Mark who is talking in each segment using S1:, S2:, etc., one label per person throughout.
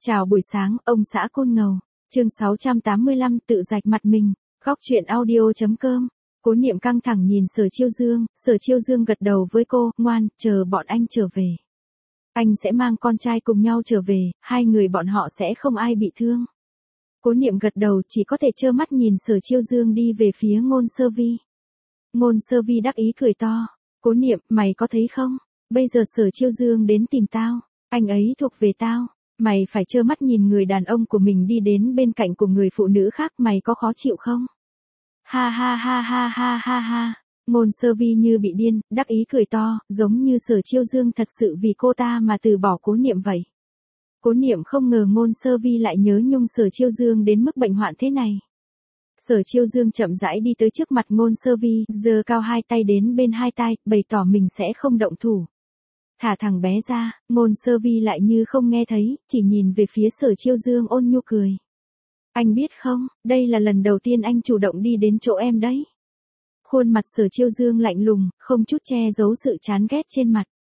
S1: Chào buổi sáng, ông xã Côn Ngầu. Chương 685 tự rạch mặt mình. Góc chuyện audio.com. Cố Niệm căng thẳng nhìn Sở Chiêu Dương gật đầu với cô, ngoan, chờ bọn anh trở về. Anh sẽ mang con trai cùng nhau trở về, hai người bọn họ sẽ không ai bị thương. Cố Niệm gật đầu, chỉ có thể trơ mắt nhìn Sở Chiêu Dương đi về phía Ngôn Sơ Vi. Ngôn Sơ Vi đắc ý cười to. Cố Niệm, mày có thấy không? Bây giờ Sở Chiêu Dương đến tìm tao. Anh ấy thuộc về tao. Mày phải trơ mắt nhìn người đàn ông của mình đi đến bên cạnh của người phụ nữ khác, mày có khó chịu không? Ha ha ha ha ha ha ha. Ngôn Sơ Vi như bị điên, đắc ý cười to, giống như Sở Chiêu Dương thật sự vì cô ta mà từ bỏ Cố Niệm vậy. Cố Niệm không ngờ Ngôn Sơ Vi lại nhớ nhung Sở Chiêu Dương đến mức bệnh hoạn thế này. Sở Chiêu Dương chậm rãi đi tới trước mặt Ngôn Sơ Vi, giơ cao hai tay đến bên hai tai, bày tỏ mình sẽ không động thủ. Thả thằng bé ra, Ngôn Sơ Vi lại như không nghe thấy, chỉ nhìn về phía Sở Chiêu Dương ôn nhu cười. Anh biết không, đây là lần đầu tiên anh chủ động đi đến chỗ em đấy. Khuôn mặt Sở Chiêu Dương lạnh lùng, không chút che giấu sự chán ghét trên mặt.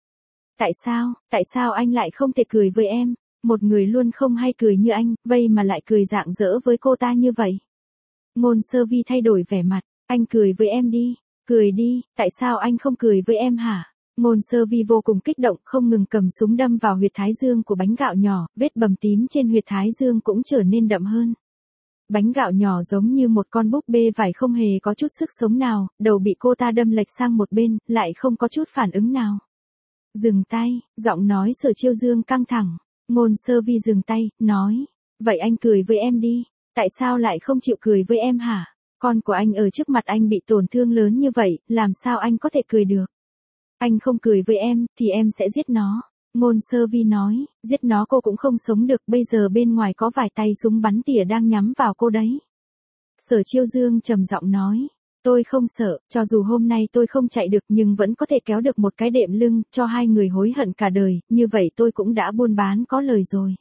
S1: Tại sao anh lại không thể cười với em? Một người luôn không hay cười như anh, vậy mà lại cười rạng rỡ với cô ta như vậy. Ngôn Sơ Vi thay đổi vẻ mặt, anh cười với em đi, cười đi, tại sao anh không cười với em hả? Ngôn Sơ Vi vô cùng kích động, không ngừng cầm súng đâm vào huyệt thái dương của bánh gạo nhỏ, vết bầm tím trên huyệt thái dương cũng trở nên đậm hơn. Bánh gạo nhỏ giống như một con búp bê vải không hề có chút sức sống nào, đầu bị cô ta đâm lệch sang một bên, lại không có chút phản ứng nào. Dừng tay, giọng nói Sở Chiêu Dương căng thẳng. Ngôn Sơ Vi dừng tay, nói, vậy anh cười với em đi, tại sao lại không chịu cười với em hả? Con của anh ở trước mặt anh bị tổn thương lớn như vậy, làm sao anh có thể cười được? Anh không cười với em, thì em sẽ giết nó. Ngôn Sơ Vi nói, giết nó cô cũng không sống được, bây giờ bên ngoài có vài tay súng bắn tỉa đang nhắm vào cô đấy. Sở Chiêu Dương trầm giọng nói, tôi không sợ, cho dù hôm nay tôi không chạy được nhưng vẫn có thể kéo được một cái đệm lưng, cho hai người hối hận cả đời, như vậy tôi cũng đã buôn bán có lời rồi.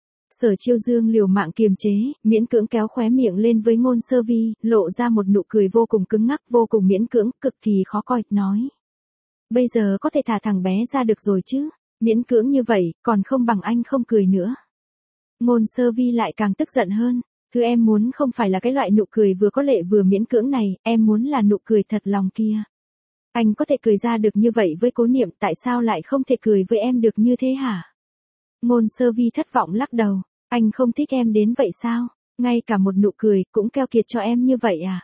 S1: Sở Chiêu Dương liều mạng kiềm chế, miễn cưỡng kéo khóe miệng lên với Ngôn Sơ Vi, lộ ra một nụ cười vô cùng cứng ngắc, vô cùng miễn cưỡng, cực kỳ khó coi, nói. Bây giờ có thể thả thằng bé ra được rồi chứ, miễn cưỡng như vậy, còn không bằng anh không cười nữa. Ngôn Sơ Vi lại càng tức giận hơn, thứ em muốn không phải là cái loại nụ cười vừa có lệ vừa miễn cưỡng này, em muốn là nụ cười thật lòng kia. Anh có thể cười ra được như vậy với Cố Niệm, tại sao lại không thể cười với em được như thế hả? Ngôn Sơ Vi thất vọng lắc đầu, anh không thích em đến vậy sao? Ngay cả một nụ cười cũng keo kiệt cho em như vậy à?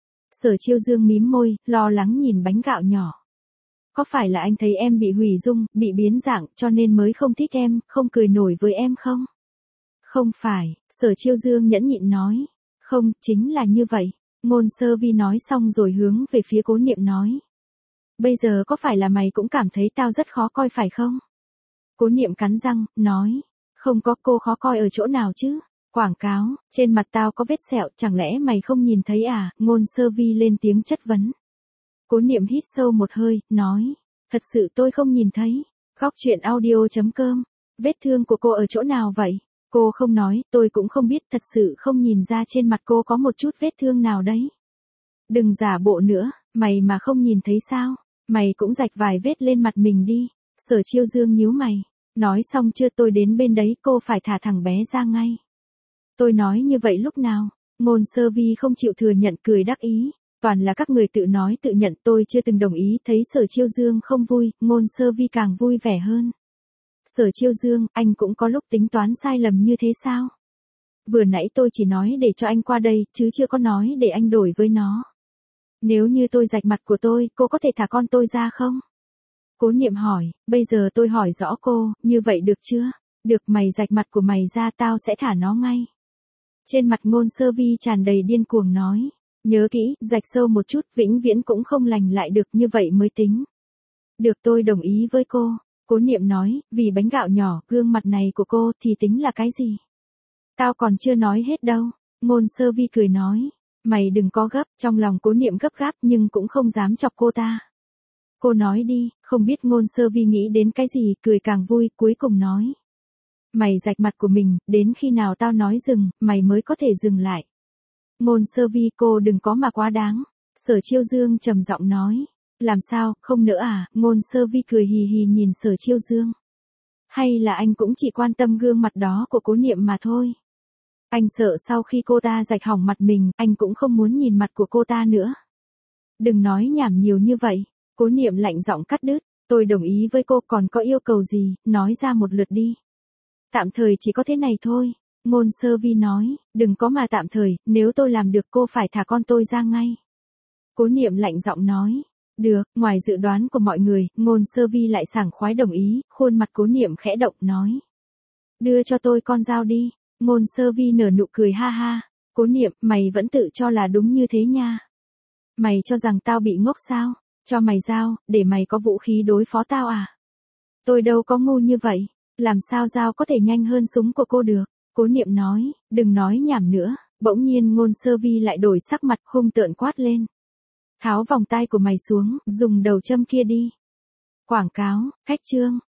S1: Sở Chiêu Dương mím môi, lo lắng nhìn bánh gạo nhỏ. Có phải là anh thấy em bị hủy dung, bị biến dạng, cho nên mới không thích em, không cười nổi với em không? Không phải, Sở Chiêu Dương nhẫn nhịn nói. Không, chính là như vậy. Ngôn Sơ Vi nói xong rồi hướng về phía Cố Niệm nói. Bây giờ có phải là mày cũng cảm thấy tao rất khó coi phải không? Cố Niệm cắn răng, nói. Không có, cô khó coi ở chỗ nào chứ? Quảng cáo, trên mặt tao có vết sẹo, chẳng lẽ mày không nhìn thấy à? Ngôn Sơ Vi lên tiếng chất vấn. Cố Niệm hít sâu một hơi, nói. Thật sự tôi không nhìn thấy. Góc chuyện audio.com. Vết thương của cô ở chỗ nào vậy? Cô không nói, tôi cũng không biết, thật sự không nhìn ra trên mặt cô có một chút vết thương nào đấy. Đừng giả bộ nữa, mày mà không nhìn thấy sao? Mày cũng rạch vài vết lên mặt mình đi. Sở Chiêu Dương nhíu mày. Nói xong chưa, tôi đến bên đấy, cô phải thả thằng bé ra ngay. Tôi nói như vậy lúc nào? Ngôn Sơ Vi không chịu thừa nhận, cười đắc ý. Toàn là các người tự nói tự nhận, tôi chưa từng đồng ý. Thấy Sở Chiêu Dương không vui, Ngôn Sơ Vi càng vui vẻ hơn. Sở Chiêu Dương, anh cũng có lúc tính toán sai lầm như thế sao? Vừa nãy tôi chỉ nói để cho anh qua đây, chứ chưa có nói để anh đổi với nó. Nếu như tôi rạch mặt của tôi, cô có thể thả con tôi ra không? Cố Niệm hỏi, bây giờ tôi hỏi rõ cô, như vậy được chưa? Được, mày rạch mặt của mày ra, tao sẽ thả nó ngay. Trên mặt Ngôn Sơ Vi tràn đầy điên cuồng nói. Nhớ kỹ, rạch sâu một chút, vĩnh viễn cũng không lành lại được, như vậy mới tính. Được, tôi đồng ý với cô. Cố Niệm nói, vì bánh gạo nhỏ, gương mặt này của cô thì tính là cái gì? Tao còn chưa nói hết đâu. Ngôn Sơ Vi cười nói. Mày đừng có gấp, trong lòng Cố Niệm gấp gáp nhưng cũng không dám chọc cô ta. Cô nói đi, không biết Ngôn Sơ Vi nghĩ đến cái gì, cười càng vui, cuối cùng nói. Mày rạch mặt của mình, đến khi nào tao nói dừng, mày mới có thể dừng lại. Ngôn Sơ Vi, cô đừng có mà quá đáng. Sở Chiêu Dương trầm giọng nói. Làm sao, không nữa à? Ngôn Sơ Vi cười hì hì nhìn Sở Chiêu Dương. Hay là anh cũng chỉ quan tâm gương mặt đó của Cố Niệm mà thôi? Anh sợ sau khi cô ta rạch hỏng mặt mình, anh cũng không muốn nhìn mặt của cô ta nữa. Đừng nói nhảm nhiều như vậy. Cố Niệm lạnh giọng cắt đứt. Tôi đồng ý với cô, còn có yêu cầu gì, nói ra một lượt đi. Tạm thời chỉ có thế này thôi. Ngôn Sơ Vi nói, đừng có mà tạm thời, nếu tôi làm được cô phải thả con tôi ra ngay. Cố Niệm lạnh giọng nói. Được, ngoài dự đoán của mọi người, Ngôn Sơ Vi lại sảng khoái đồng ý, khuôn mặt Cố Niệm khẽ động nói. Đưa cho tôi con dao đi. Ngôn Sơ Vi nở nụ cười ha ha. Cố Niệm, mày vẫn tự cho là đúng như thế nha. Mày cho rằng tao bị ngốc sao? Cho mày dao, để mày có vũ khí đối phó tao à? Tôi đâu có ngu như vậy. Làm sao dao có thể nhanh hơn súng của cô được? Cố Niệm nói, đừng nói nhảm nữa. Bỗng nhiên Ngôn Sơ Vi lại đổi sắc mặt, hung tợn quát lên. Tháo vòng tai của mày xuống, dùng đầu châm kia đi. Quảng cáo, khách trương.